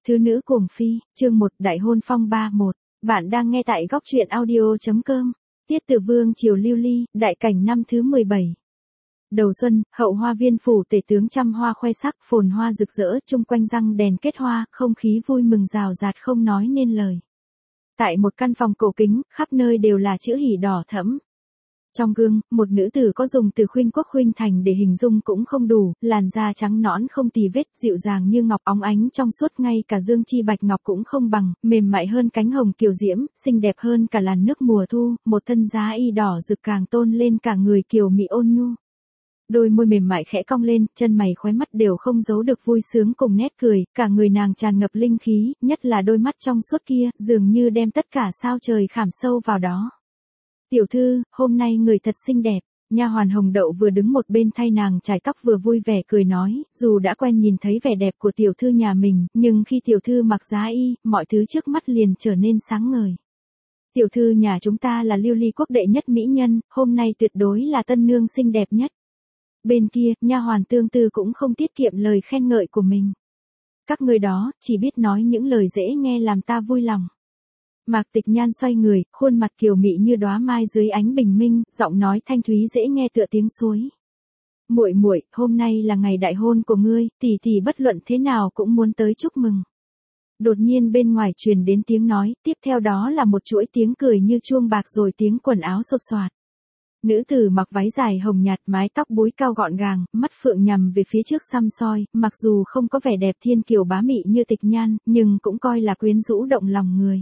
Thứ nữ cuồng phi, chương 1 Đại hôn phong 1. Bạn đang nghe tại góc truyện audio.com. Tiết Tử Vương triều lưu ly, đại cảnh năm thứ 17. Đầu xuân, hậu hoa viên phủ tể tướng trăm hoa khoe sắc, phồn hoa rực rỡ, chung quanh răng đèn kết hoa, không khí vui mừng rào rạt không nói nên lời. Tại một căn phòng cổ kính, khắp nơi đều là chữ hỉ đỏ thẫm. Trong gương, một nữ tử có dùng từ khuynh quốc khuynh thành để hình dung cũng không đủ, làn da trắng nõn không tì vết, dịu dàng như ngọc óng ánh trong suốt, ngay cả dương chi bạch ngọc cũng không bằng, mềm mại hơn cánh hồng kiều diễm, xinh đẹp hơn cả làn nước mùa thu, một thân giá y đỏ rực càng tôn lên cả người kiều mị ôn nhu. Đôi môi mềm mại khẽ cong lên, chân mày khóe mắt đều không giấu được vui sướng cùng nét cười, cả người nàng tràn ngập linh khí, nhất là đôi mắt trong suốt kia, dường như đem tất cả sao trời khảm sâu vào đó. Tiểu thư, hôm nay người thật xinh đẹp. Nha hoàn Hồng Đậu vừa đứng một bên thay nàng chải tóc vừa vui vẻ cười nói, dù đã quen nhìn thấy vẻ đẹp của tiểu thư nhà mình, nhưng khi tiểu thư mặc giá y, mọi thứ trước mắt liền trở nên sáng ngời. Tiểu thư nhà chúng ta là lưu ly quốc đệ nhất mỹ nhân, hôm nay tuyệt đối là tân nương xinh đẹp nhất. Bên kia, nha hoàn Tương Tư cũng không tiết kiệm lời khen ngợi của mình. Các người đó, chỉ biết nói những lời dễ nghe làm ta vui lòng. Mạc Tịch Nhan xoay người, khuôn mặt kiều mị như đóa mai dưới ánh bình minh, giọng nói thanh thúy dễ nghe tựa tiếng suối. Muội muội, hôm nay là ngày đại hôn của ngươi, tỷ tỷ bất luận thế nào cũng muốn tới chúc mừng. Đột nhiên bên ngoài truyền đến tiếng nói, tiếp theo đó là một chuỗi tiếng cười như chuông bạc rồi tiếng quần áo xột xoạt. Nữ tử mặc váy dài hồng nhạt, mái tóc búi cao gọn gàng, mắt phượng nhằm về phía trước săm soi, mặc dù không có vẻ đẹp thiên kiều bá mị như Tịch Nhan, nhưng cũng coi là quyến rũ động lòng người.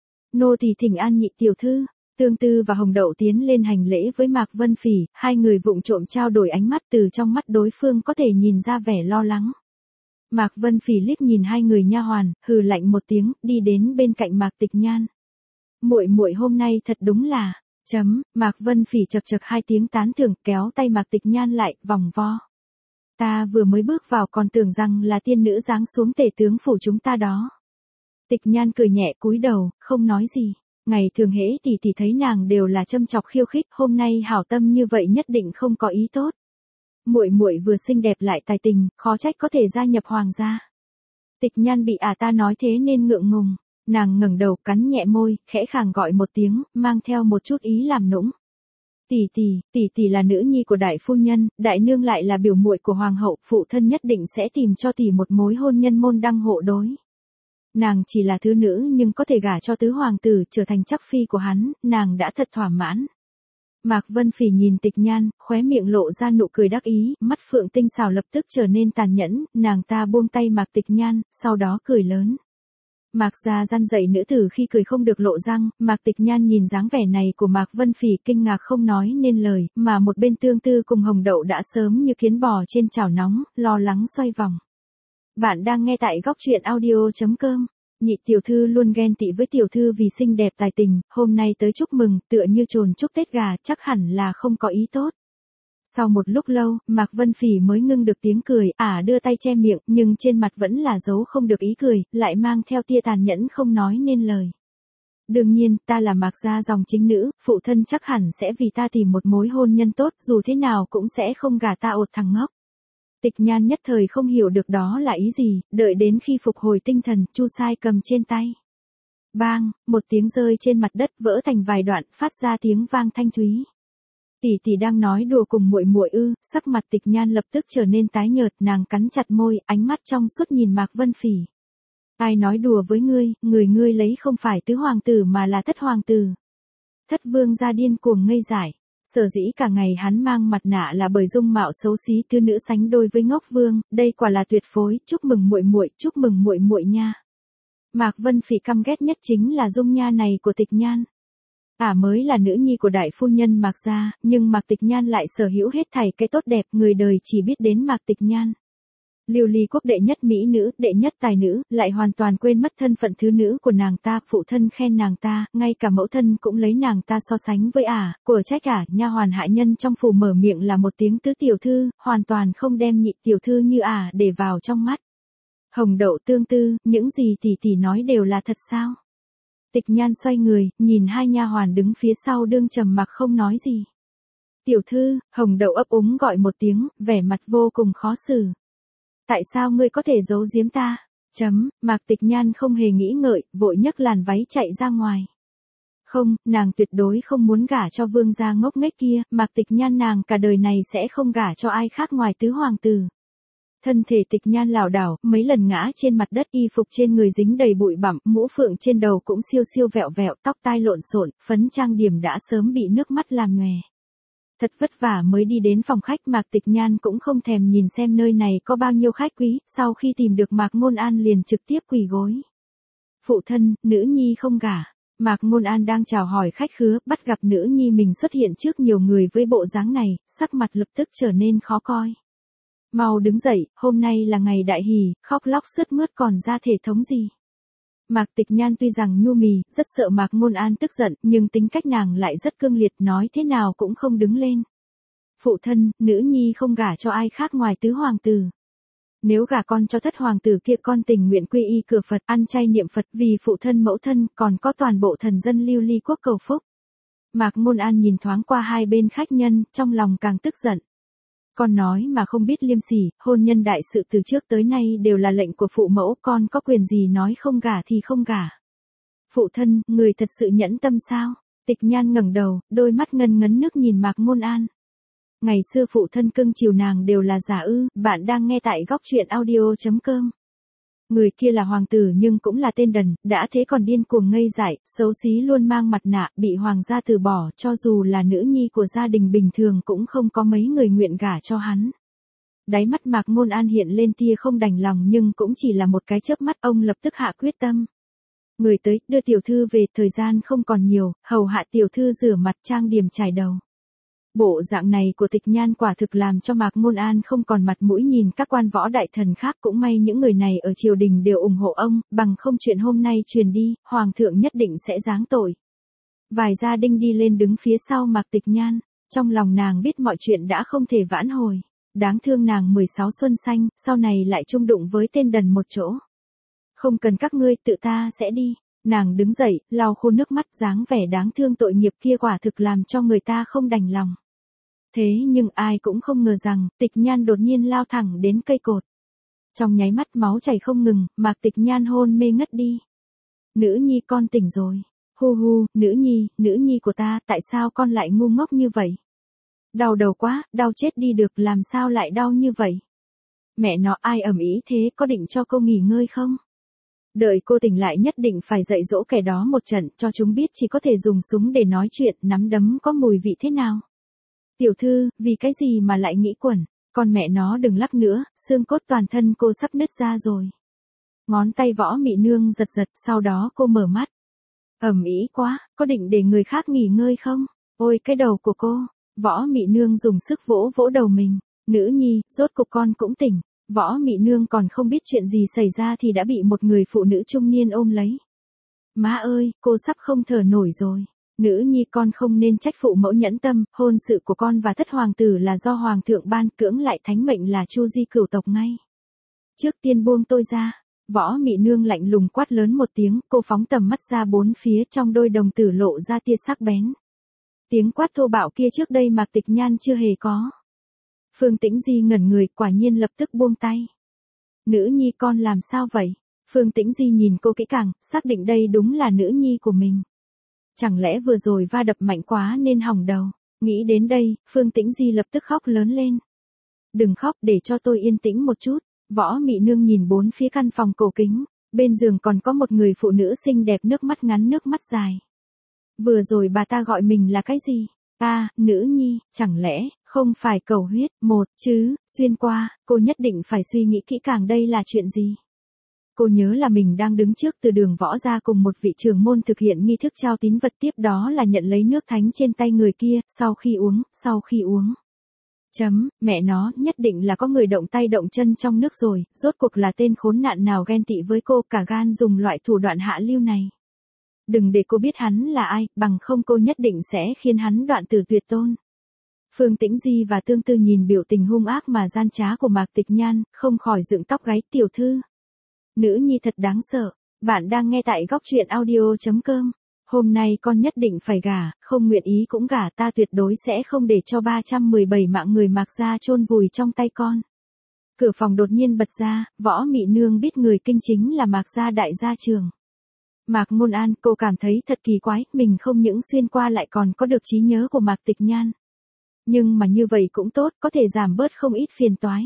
Nô tỳ thỉnh an nhị tiểu thư. Tương Tư và Hồng Đậu tiến lên hành lễ với Mạc Vân Phỉ, hai người vụng trộm trao đổi ánh mắt, từ trong mắt đối phương có thể nhìn ra vẻ lo lắng. Mạc Vân Phỉ liếc nhìn hai người nha hoàn, hừ lạnh một tiếng, đi đến bên cạnh Mạc Tịch Nhan. Muội muội hôm nay thật đúng là, Mạc Vân Phỉ chậc chậc hai tiếng tán thưởng, kéo tay Mạc Tịch Nhan lại, vòng vo. Ta vừa mới bước vào còn tưởng rằng là tiên nữ giáng xuống tể tướng phủ chúng ta đó. Tịch Nhan cười nhẹ cúi đầu, không nói gì. Ngày thường hễ tỷ tỷ thấy nàng đều là châm chọc khiêu khích, hôm nay hảo tâm như vậy nhất định không có ý tốt. Muội muội vừa xinh đẹp lại tài tình, khó trách có thể gia nhập hoàng gia. Tịch Nhan bị ta nói thế nên ngượng ngùng, nàng ngẩng đầu cắn nhẹ môi, khẽ khàng gọi một tiếng, mang theo một chút ý làm nũng. Tỷ tỷ là nữ nhi của đại phu nhân, đại nương lại là biểu muội của hoàng hậu, phụ thân nhất định sẽ tìm cho tỷ một mối hôn nhân môn đăng hộ đối. Nàng chỉ là thứ nữ nhưng có thể gả cho tứ hoàng tử, trở thành chắc phi của hắn, nàng đã thật thỏa mãn. Mạc Vân Phỉ nhìn Tịch Nhan, khóe miệng lộ ra nụ cười đắc ý, mắt phượng tinh xảo lập tức trở nên tàn nhẫn, nàng ta buông tay Mạc Tịch Nhan, sau đó cười lớn. Mạc gia răn dạy nữ tử khi cười không được lộ răng, Mạc Tịch Nhan nhìn dáng vẻ này của Mạc Vân Phỉ kinh ngạc không nói nên lời, mà một bên Tương Tư cùng Hồng Đậu đã sớm như kiến bò trên chảo nóng, lo lắng xoay vòng. Bạn đang nghe tại góc truyện audio.com. Nhị tiểu thư luôn ghen tị với tiểu thư vì xinh đẹp tài tình, hôm nay tới chúc mừng, tựa như trồn chúc Tết gà, chắc hẳn là không có ý tốt. Sau một lúc lâu, Mạc Vân Phỉ mới ngưng được tiếng cười, đưa tay che miệng, nhưng trên mặt vẫn là giấu không được ý cười, lại mang theo tia tàn nhẫn không nói nên lời. Đương nhiên, ta là Mạc gia dòng chính nữ, phụ thân chắc hẳn sẽ vì ta tìm một mối hôn nhân tốt, dù thế nào cũng sẽ không gả ta ột thằng ngốc. Tịch Nhan nhất thời không hiểu được đó là ý gì, đợi đến khi phục hồi tinh thần, chu sai cầm trên tay. Bang, một tiếng rơi trên mặt đất vỡ thành vài đoạn, phát ra tiếng vang thanh thúy. Tỷ đang nói đùa cùng muội muội ư? Sắc mặt Tịch Nhan lập tức trở nên tái nhợt, nàng cắn chặt môi, ánh mắt trong suốt nhìn Mạc Vân Phỉ. Ai nói đùa với ngươi, ngươi lấy không phải tứ hoàng tử mà là thất hoàng tử. Thất vương gia điên cuồng ngây dại. Sở dĩ cả ngày hắn mang mặt nạ là bởi dung mạo xấu xí thứ nữ sánh đôi với ngốc vương, đây quả là tuyệt phối, chúc mừng muội muội nha. Mạc Vân Phỉ căm ghét nhất chính là dung nha này của Tịch Nhan. Mới là nữ nhi của đại phu nhân Mạc gia, nhưng Mạc Tịch Nhan lại sở hữu hết thảy cái tốt đẹp, người đời chỉ biết đến Mạc Tịch Nhan. Lưu ly quốc đệ nhất mỹ nữ, đệ nhất tài nữ, lại hoàn toàn quên mất thân phận thứ nữ của nàng ta, phụ thân khen nàng ta, ngay cả mẫu thân cũng lấy nàng ta so sánh với của trách nha hoàn hạ nhân trong phủ mở miệng là một tiếng tứ tiểu thư, hoàn toàn không đem nhị tiểu thư như để vào trong mắt. Hồng Đậu Tương Tư, những gì tỷ nói đều là thật sao? Tịch Nhan xoay người, nhìn hai nha hoàn đứng phía sau đương trầm mặc không nói gì. Tiểu thư, Hồng Đậu ấp úng gọi một tiếng, vẻ mặt vô cùng khó xử. Tại sao ngươi có thể giấu giếm ta? Mạc Tịch Nhan không hề nghĩ ngợi, vội nhấc làn váy chạy ra ngoài. Không, nàng tuyệt đối không muốn gả cho vương gia ngốc nghếch kia, Mạc Tịch Nhan nàng cả đời này sẽ không gả cho ai khác ngoài tứ hoàng tử. Thân thể Tịch Nhan lảo đảo, mấy lần ngã trên mặt đất, y phục trên người dính đầy bụi bặm, mũ phượng trên đầu cũng xiêu xiêu vẹo vẹo, tóc tai lộn xộn, phấn trang điểm đã sớm bị nước mắt làm nhòe. Thật vất vả mới đi đến phòng khách, Mạc Tịch Nhan cũng không thèm nhìn xem nơi này có bao nhiêu khách quý, sau khi tìm được Mạc Ngôn An liền trực tiếp quỳ gối. Phụ thân, nữ nhi không gả. Mạc Ngôn An đang chào hỏi khách khứa, bắt gặp nữ nhi mình xuất hiện trước nhiều người với bộ dáng này, sắc mặt lập tức trở nên khó coi. Mau đứng dậy, hôm nay là ngày đại hỷ, khóc lóc sướt mướt còn ra thể thống gì. Mạc Tịch Nhan tuy rằng nhu mì, rất sợ Mạc Ngôn An tức giận, nhưng tính cách nàng lại rất cương liệt, nói thế nào cũng không đứng lên. Phụ thân, nữ nhi không gả cho ai khác ngoài tứ hoàng tử. Nếu gả con cho thất hoàng tử kia, con tình nguyện quy y cửa Phật, ăn chay niệm Phật vì phụ thân mẫu thân, còn có toàn bộ thần dân lưu ly quốc cầu phúc. Mạc Ngôn An nhìn thoáng qua hai bên khách nhân, trong lòng càng tức giận. Con nói mà không biết liêm sỉ, hôn nhân đại sự từ trước tới nay đều là lệnh của phụ mẫu, con có quyền gì nói không gả thì không gả. Phụ thân, người thật sự nhẫn tâm sao? Tịch Nhan ngẩng đầu, đôi mắt ngân ngấn nước nhìn Mạc Ngôn An. Ngày xưa phụ thân cưng chiều nàng đều là giả ư, bạn đang nghe tại góc truyện audio.com. Người kia là hoàng tử nhưng cũng là tên đần, đã thế còn điên cuồng ngây dại, xấu xí luôn mang mặt nạ, bị hoàng gia từ bỏ, cho dù là nữ nhi của gia đình bình thường cũng không có mấy người nguyện gả cho hắn. Đáy mắt Mạc Ngôn An hiện lên tia không đành lòng, nhưng cũng chỉ là một cái chớp mắt, ông lập tức hạ quyết tâm. Người tới, đưa tiểu thư về, thời gian không còn nhiều, hầu hạ tiểu thư rửa mặt trang điểm chải đầu. Bộ dạng này của Tịch Nhan quả thực làm cho Mạc Ngôn An không còn mặt mũi nhìn các quan võ đại thần khác, cũng may những người này ở triều đình đều ủng hộ ông, bằng không chuyện hôm nay truyền đi, hoàng thượng nhất định sẽ giáng tội. Vài gia đình đi lên đứng phía sau Mạc Tịch Nhan, trong lòng nàng biết mọi chuyện đã không thể vãn hồi, đáng thương nàng 16 xuân xanh, sau này lại chung đụng với tên đần một chỗ. Không cần các ngươi, tự ta sẽ đi. Nàng đứng dậy, lau khô nước mắt, dáng vẻ đáng thương tội nghiệp kia quả thực làm cho người ta không đành lòng. Thế nhưng ai cũng không ngờ rằng, Tịch Nhan đột nhiên lao thẳng đến cây cột. Trong nháy mắt máu chảy không ngừng, Mạc Tịch Nhan hôn mê ngất đi. Nữ nhi con tỉnh rồi. Hu hu, nữ nhi của ta, tại sao con lại ngu ngốc như vậy? Đau đầu quá, đau chết đi được, làm sao lại đau như vậy? Mẹ nó, ai ầm ĩ thế, có định cho cô nghỉ ngơi không? Đợi cô tỉnh lại nhất định phải dạy dỗ kẻ đó một trận, cho chúng biết chỉ có thể dùng súng để nói chuyện, nắm đấm có mùi vị thế nào. Tiểu thư, vì cái gì mà lại nghĩ quẩn, con mẹ nó đừng lắc nữa, xương cốt toàn thân cô sắp nứt ra rồi. Ngón tay Võ Mị Nương giật giật, sau đó cô mở mắt. Ầm ĩ quá, có định để người khác nghỉ ngơi không? Ôi cái đầu của cô, Võ Mị Nương dùng sức vỗ vỗ đầu mình. Nữ nhi, rốt cục con cũng tỉnh. Võ Mị Nương còn không biết chuyện gì xảy ra thì đã bị một người phụ nữ trung niên ôm lấy. Má ơi, cô sắp không thở nổi rồi. Nữ nhi, con không nên trách phụ mẫu nhẫn tâm, hôn sự của con và thất hoàng tử là do hoàng thượng ban, cưỡng lại thánh mệnh là chu di cửu tộc ngay. Trước tiên buông tôi ra. Võ Mị Nương lạnh lùng quát lớn một tiếng, cô phóng tầm mắt ra bốn phía, trong đôi đồng tử lộ ra tia sắc bén. Tiếng quát thô bạo kia trước đây Mạc Tịch Nhan chưa hề có. Phương Tĩnh Di ngẩn người, quả nhiên lập tức buông tay. Nữ nhi, con làm sao vậy? Phương Tĩnh Di nhìn cô kỹ càng, xác định đây đúng là nữ nhi của mình. Chẳng lẽ vừa rồi va đập mạnh quá nên hỏng đầu? Nghĩ đến đây, Phương Tĩnh Di lập tức khóc lớn lên. Đừng khóc, để cho tôi yên tĩnh một chút. Võ Mị Nương nhìn bốn phía căn phòng cổ kính, bên giường còn có một người phụ nữ xinh đẹp, nước mắt ngắn nước mắt dài. Vừa rồi bà ta gọi mình là cái gì? Nữ nhi, chẳng lẽ không phải cầu huyết một chứ? Xuyên qua, cô nhất định phải suy nghĩ kỹ càng đây là chuyện gì. Cô nhớ là mình đang đứng trước Từ Đường Võ gia cùng một vị trưởng môn thực hiện nghi thức trao tín vật, tiếp đó là nhận lấy nước thánh trên tay người kia, sau khi uống. Mẹ nó, nhất định là có người động tay động chân trong nước rồi, rốt cuộc là tên khốn nạn nào ghen tị với cô, cả gan dùng loại thủ đoạn hạ lưu này. Đừng để cô biết hắn là ai, bằng không cô nhất định sẽ khiến hắn đoạn tử tuyệt tôn. Phương Tĩnh Di và Tương Tư nhìn biểu tình hung ác mà gian trá của Mạc Tịch Nhan, không khỏi dựng tóc gáy. Tiểu thư, nữ nhi thật đáng sợ. Bạn đang nghe tại góc truyện audio.com. Hôm nay con nhất định phải gả, không nguyện ý cũng gả, ta tuyệt đối sẽ không để cho 317 mạng người Mạc gia chôn vùi trong tay con. Cửa phòng đột nhiên bật ra, Võ Mị Nương biết người kinh chính là Mạc gia đại gia trưởng. Mạc Ngôn An, cô cảm thấy thật kỳ quái, mình không những xuyên qua lại còn có được trí nhớ của Mạc Tịch Nhan. Nhưng mà như vậy cũng tốt, có thể giảm bớt không ít phiền toái.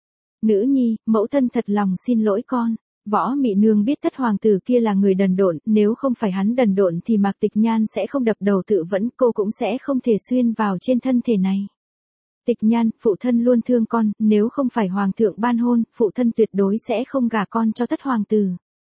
Nữ nhi, mẫu thân thật lòng xin lỗi con. Võ Mị Nương biết thất hoàng tử kia là người đần độn, nếu không phải hắn đần độn thì Mạc Tịch Nhan sẽ không đập đầu tự vẫn, cô cũng sẽ không thể xuyên vào trên thân thể này. Tịch Nhan, phụ thân luôn thương con, nếu không phải hoàng thượng ban hôn, phụ thân tuyệt đối sẽ không gả con cho thất hoàng tử.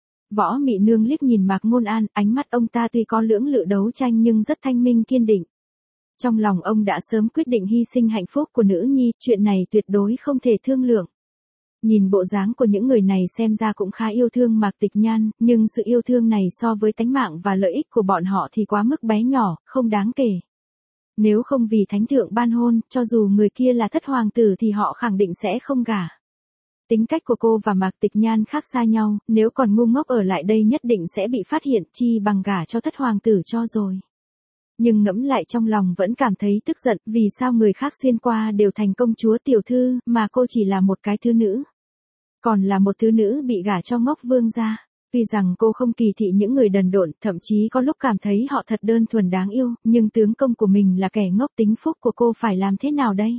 Võ Mị Nương liếc nhìn Mạc Ngôn An, ánh mắt ông ta tuy có lưỡng lự đấu tranh nhưng rất thanh minh kiên định. Trong lòng ông đã sớm quyết định hy sinh hạnh phúc của nữ nhi, chuyện này tuyệt đối không thể thương lượng. Nhìn bộ dáng của những người này xem ra cũng khá yêu thương Mạc Tịch Nhan, nhưng sự yêu thương này so với tánh mạng và lợi ích của bọn họ thì quá mức bé nhỏ, không đáng kể. Nếu không vì thánh thượng ban hôn, cho dù người kia là thất hoàng tử thì họ khẳng định sẽ không gả. Tính cách của cô và Mạc Tịch Nhan khác xa nhau, nếu còn ngu ngốc ở lại đây nhất định sẽ bị phát hiện, chi bằng gả cho thất hoàng tử cho rồi. Nhưng ngẫm lại trong lòng vẫn cảm thấy tức giận, vì sao người khác xuyên qua đều thành công chúa tiểu thư, mà cô chỉ là một cái thứ nữ. Còn là một thứ nữ bị gả cho ngốc vương gia. Tuy rằng cô không kỳ thị những người đần độn, thậm chí có lúc cảm thấy họ thật đơn thuần đáng yêu, nhưng tướng công của mình là kẻ ngốc, tính phúc của cô phải làm thế nào đây?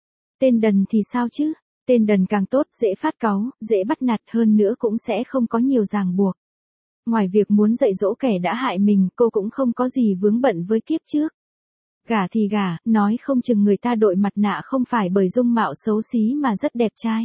Tên đần thì sao chứ? Tên đần càng tốt, dễ phát cáu, dễ bắt nạt, hơn nữa cũng sẽ không có nhiều ràng buộc. Ngoài việc muốn dạy dỗ kẻ đã hại mình, cô cũng không có gì vướng bận với kiếp trước. Gả thì gả, nói không chừng người ta đội mặt nạ không phải bởi dung mạo xấu xí mà rất đẹp trai.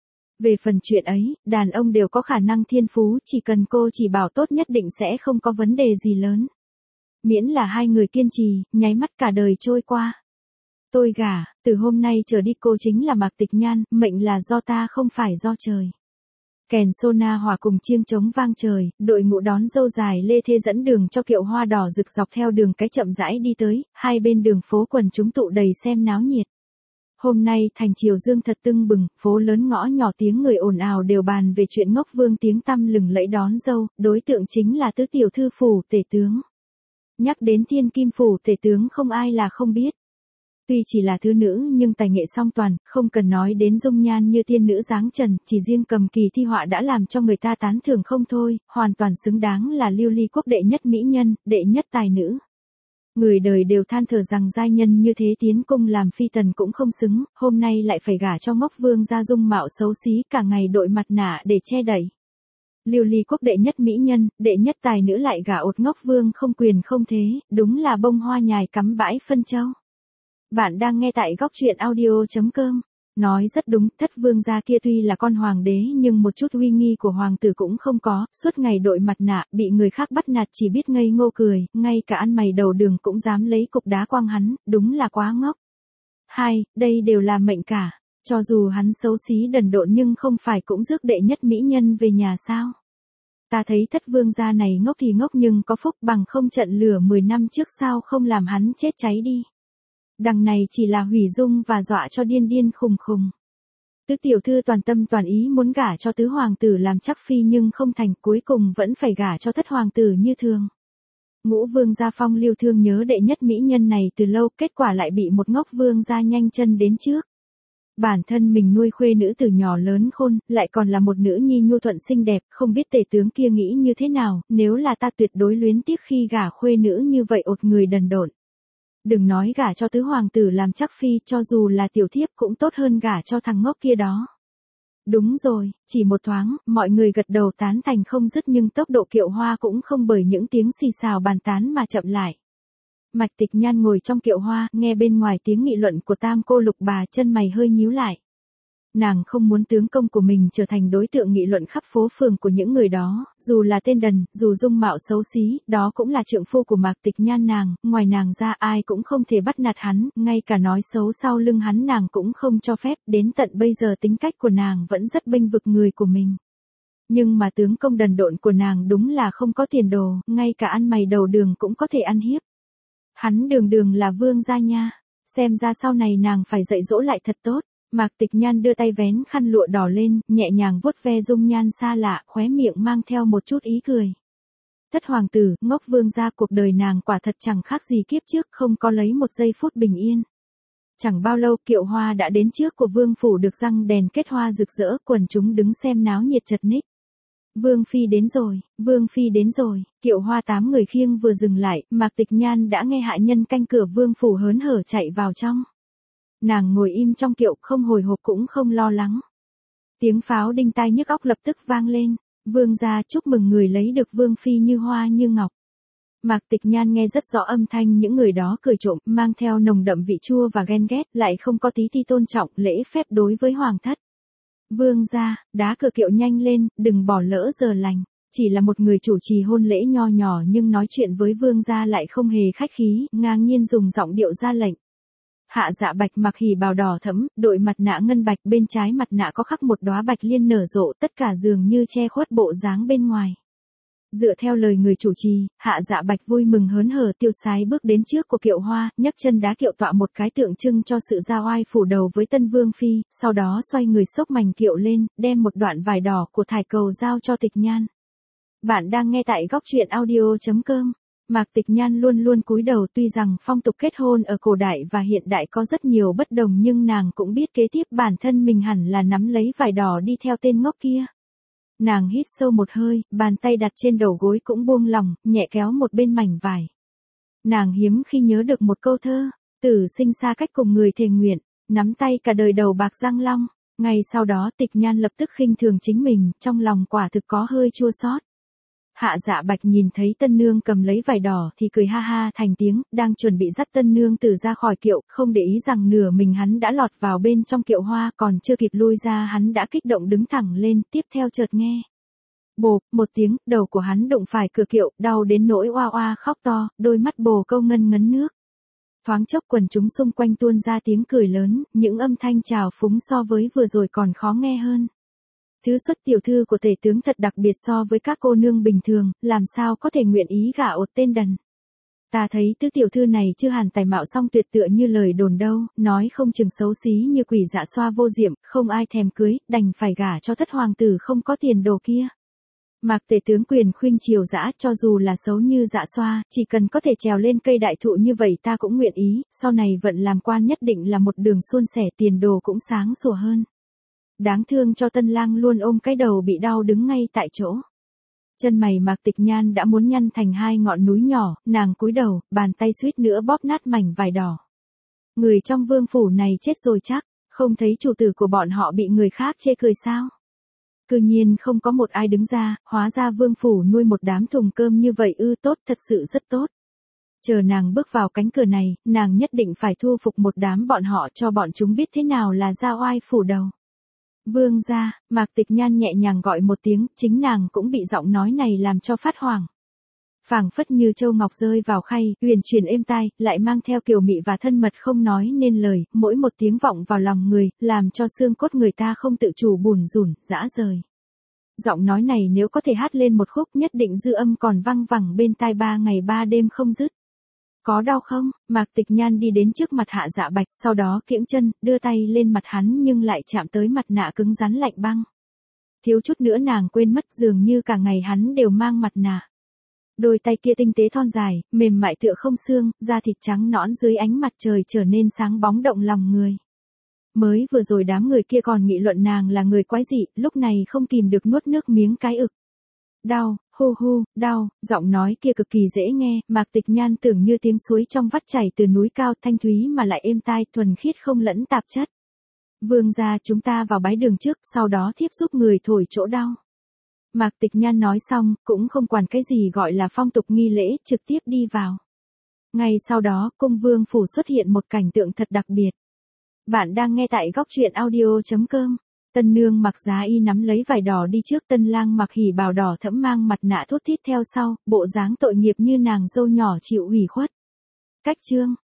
Về phần chuyện ấy, đàn ông đều có khả năng thiên phú, chỉ cần cô chỉ bảo tốt nhất định sẽ không có vấn đề gì lớn. Miễn là hai người kiên trì, nháy mắt cả đời trôi qua. Tôi gả, từ hôm nay trở đi cô chính là Mạc Tịch Nhan, mệnh là do ta không phải do trời. Kèn sona hòa cùng chiêng trống vang trời, đội ngũ đón dâu dài lê thê dẫn đường cho kiệu hoa đỏ rực dọc theo đường cái chậm rãi đi tới, hai bên đường phố quần chúng tụ đầy xem náo nhiệt. Hôm nay thành triều dương thật tưng bừng, phố lớn ngõ nhỏ tiếng người ồn ào đều bàn về chuyện ngốc vương tiếng tăm lừng lẫy đón dâu, đối tượng chính là tứ tiểu thư phủ tể tướng. Nhắc đến thiên kim phủ tể tướng không ai là không biết. Tuy chỉ là thứ nữ nhưng tài nghệ song toàn, không cần nói đến dung nhan như tiên nữ dáng trần, chỉ riêng cầm kỳ thi họa đã làm cho người ta tán thưởng không thôi, hoàn toàn xứng đáng là lưu ly quốc đệ nhất mỹ nhân, đệ nhất tài nữ. Người đời đều than thở rằng giai nhân như thế tiến cung làm phi tần cũng không xứng, hôm nay lại phải gả cho ngốc vương ra dung mạo xấu xí, cả ngày đội mặt nạ để che đậy. Lưu ly quốc đệ nhất mỹ nhân, đệ nhất tài nữ lại gả ột ngốc vương không quyền không thế, đúng là bông hoa nhài cắm bãi phân châu. Bạn đang nghe tại góc truyện audio.com. Nói rất đúng, thất vương gia kia tuy là con hoàng đế nhưng một chút uy nghi của hoàng tử cũng không có, suốt ngày đội mặt nạ, bị người khác bắt nạt chỉ biết ngây ngô cười, ngay cả ăn mày đầu đường cũng dám lấy cục đá quăng hắn, đúng là quá ngốc. Đây đều là mệnh cả, cho dù hắn xấu xí đần độn nhưng không phải cũng rước đệ nhất mỹ nhân về nhà sao? Ta thấy thất vương gia này ngốc thì ngốc nhưng có phúc, bằng không trận lửa 10 năm trước sao không làm hắn chết cháy đi. Đằng này chỉ là hủy dung và dọa cho điên điên khùng khùng. Tứ tiểu thư toàn tâm toàn ý muốn gả cho tứ hoàng tử làm chắc phi nhưng không thành, cuối cùng vẫn phải gả cho thất hoàng tử như thường. Ngũ vương gia phong lưu thương nhớ đệ nhất mỹ nhân này từ lâu, kết quả lại bị một ngốc vương gia nhanh chân đến trước. Bản thân mình nuôi khuê nữ từ nhỏ lớn khôn, lại còn là một nữ nhi nhu thuận xinh đẹp, không biết tể tướng kia nghĩ như thế nào, nếu là ta tuyệt đối luyến tiếc khi gả khuê nữ như vậy ột người đần độn. Đừng nói gả cho tứ hoàng tử làm chắc phi, cho dù là tiểu thiếp cũng tốt hơn gả cho thằng ngốc kia đó. Đúng rồi, chỉ một thoáng, mọi người gật đầu tán thành không dứt nhưng tốc độ kiệu hoa cũng không bởi những tiếng xì xào bàn tán mà chậm lại. Mạch Tịch Nhan ngồi trong kiệu hoa, nghe bên ngoài tiếng nghị luận của tam cô lục bà, chân mày hơi nhíu lại. Nàng không muốn tướng công của mình trở thành đối tượng nghị luận khắp phố phường của những người đó, dù là tên đần, dù dung mạo xấu xí, đó cũng là trượng phu của Mạc Tịch Nhan nàng, ngoài nàng ra ai cũng không thể bắt nạt hắn, ngay cả nói xấu sau lưng hắn nàng cũng không cho phép, đến tận bây giờ tính cách của nàng vẫn rất bênh vực người của mình. Nhưng mà tướng công đần độn của nàng đúng là không có tiền đồ, ngay cả ăn mày đầu đường cũng có thể ăn hiếp. Hắn đường đường là vương gia nha, xem ra sau này nàng phải dạy dỗ lại thật tốt. Mạc Tịch Nhan đưa tay vén khăn lụa đỏ lên, nhẹ nhàng vuốt ve dung nhan xa lạ, khóe miệng mang theo một chút ý cười. Thất hoàng tử, ngốc vương gia, cuộc đời nàng quả thật chẳng khác gì kiếp trước, không có lấy một giây phút bình yên. Chẳng bao lâu kiệu hoa đã đến trước của vương phủ được răng đèn kết hoa rực rỡ, quần chúng đứng xem náo nhiệt chật ních. Vương phi đến rồi, vương phi đến rồi, kiệu hoa 8 người khiêng vừa dừng lại, Mạc Tịch Nhan đã nghe hạ nhân canh cửa vương phủ hớn hở chạy vào trong. Nàng ngồi im trong kiệu, không hồi hộp cũng không lo lắng. Tiếng pháo đinh tai nhức óc lập tức vang lên, vương gia chúc mừng người lấy được vương phi như hoa như ngọc. Mạc Tịch Nhan nghe rất rõ âm thanh những người đó cười trộm, mang theo nồng đậm vị chua và ghen ghét, lại không có tí ti tôn trọng, lễ phép đối với hoàng thất. Vương gia, đá cửa kiệu nhanh lên, đừng bỏ lỡ giờ lành. Chỉ là một người chủ trì hôn lễ nho nhỏ nhưng nói chuyện với vương gia lại không hề khách khí, ngang nhiên dùng giọng điệu ra lệnh. Hạ Dạ Bạch mặc hỉ bào đỏ thẫm, đội mặt nạ ngân bạch, bên trái mặt nạ có khắc một đóa bạch liên nở rộ, tất cả dường như che khuất bộ dáng bên ngoài. Dựa theo lời người chủ trì, Hạ Dạ Bạch vui mừng hớn hở tiêu sái bước đến trước của kiệu hoa, nhấc chân đá kiệu tọa một cái tượng trưng cho sự giao oai phủ đầu với tân vương phi, sau đó xoay người xốc mành kiệu lên, đem một đoạn vải đỏ của thải cầu giao cho Tịch Nhan. Bạn đang nghe tại góc truyện audio.com. Mạc Tịch Nhan luôn luôn cúi đầu, tuy rằng phong tục kết hôn ở cổ đại và hiện đại có rất nhiều bất đồng nhưng nàng cũng biết kế tiếp bản thân mình hẳn là nắm lấy vải đỏ đi theo tên ngốc kia. Nàng hít sâu một hơi, bàn tay đặt trên đầu gối cũng buông lỏng, nhẹ kéo một bên mảnh vải. Nàng hiếm khi nhớ được một câu thơ, tử sinh xa cách cùng người thề nguyện, nắm tay cả đời đầu bạc răng long. Ngay sau đó Tịch Nhan lập tức khinh thường chính mình, trong lòng quả thực có hơi chua xót. Hạ Dạ Bạch nhìn thấy tân nương cầm lấy vải đỏ thì cười ha ha thành tiếng, đang chuẩn bị dắt tân nương tử ra khỏi kiệu, không để ý rằng nửa mình hắn đã lọt vào bên trong kiệu hoa, còn chưa kịp lui ra hắn đã kích động đứng thẳng lên, tiếp theo chợt nghe. Bộp, một tiếng, đầu của hắn đụng phải cửa kiệu, đau đến nỗi oa oa khóc to, đôi mắt bồ câu ngân ngấn nước. Thoáng chốc quần chúng xung quanh tuôn ra tiếng cười lớn, những âm thanh trào phúng so với vừa rồi còn khó nghe hơn. Thứ xuất tiểu thư của tể tướng thật đặc biệt so với các cô nương bình thường, làm sao có thể nguyện ý gả ột tên đần. Ta thấy tứ tiểu thư này chưa hẳn tài mạo song tuyệt tựa như lời đồn đâu, nói không chừng xấu xí như quỷ dạ xoa vô diệm, không ai thèm cưới, đành phải gả cho thất hoàng tử không có tiền đồ kia. Mạc tể tướng quyền khuynh triều dã, cho dù là xấu như dạ xoa, chỉ cần có thể trèo lên cây đại thụ như vậy ta cũng nguyện ý, sau này vận làm quan nhất định là một đường suôn sẻ, tiền đồ cũng sáng sủa hơn. Đáng thương cho tân lang luôn ôm cái đầu bị đau đứng ngay tại chỗ. Chân mày Mạc Tịch Nhan đã muốn nhăn thành hai ngọn núi nhỏ, nàng cúi đầu, bàn tay suýt nữa bóp nát mảnh vải đỏ. Người trong vương phủ này chết rồi chắc, không thấy chủ tử của bọn họ bị người khác chê cười sao? Cư nhiên không có một ai đứng ra, hóa ra vương phủ nuôi một đám thùng cơm như vậy ư, tốt, thật sự rất tốt. Chờ nàng bước vào cánh cửa này, nàng nhất định phải thu phục một đám bọn họ cho bọn chúng biết thế nào là giao oai phủ đầu. Vương gia, Mạc Tịch Nhan nhẹ nhàng gọi một tiếng, chính nàng cũng bị giọng nói này làm cho phát hoảng. Phảng phất như châu ngọc rơi vào khay, huyền chuyển êm tai, lại mang theo kiều mị và thân mật không nói nên lời, mỗi một tiếng vọng vào lòng người, làm cho xương cốt người ta không tự chủ bủn rủn, rã rời. Giọng nói này nếu có thể hát lên một khúc nhất định dư âm còn vang vẳng bên tai 3 ngày 3 đêm không dứt. Có đau không? Mạc Tịch Nhan đi đến trước mặt Hạ Dạ Bạch, sau đó kiễng chân, đưa tay lên mặt hắn nhưng lại chạm tới mặt nạ cứng rắn lạnh băng. Thiếu chút nữa nàng quên mất dường như cả ngày hắn đều mang mặt nạ. Đôi tay kia tinh tế thon dài, mềm mại tựa không xương, da thịt trắng nõn dưới ánh mặt trời trở nên sáng bóng động lòng người. Mới vừa rồi đám người kia còn nghị luận nàng là người quái dị, lúc này không kìm được nuốt nước miếng cái ực. Đau, hu hu, đau, giọng nói kia cực kỳ dễ nghe, Mạc Tịch Nhan tưởng như tiếng suối trong vắt chảy từ núi cao, thanh thúy mà lại êm tai, thuần khiết không lẫn tạp chất. Vương gia, chúng ta vào bái đường trước, sau đó thiếp giúp người thổi chỗ đau. Mạc Tịch Nhan nói xong, cũng không quản cái gì gọi là phong tục nghi lễ, trực tiếp đi vào. Ngay sau đó, cung vương phủ xuất hiện một cảnh tượng thật đặc biệt. Bạn đang nghe tại góc truyện audio.com. Tân nương mặc giá y nắm lấy vải đỏ đi trước, tân lang mặc hỉ bào đỏ thẫm mang mặt nạ thút thít theo sau, bộ dáng tội nghiệp như nàng dâu nhỏ chịu ủy khuất. Cách chương,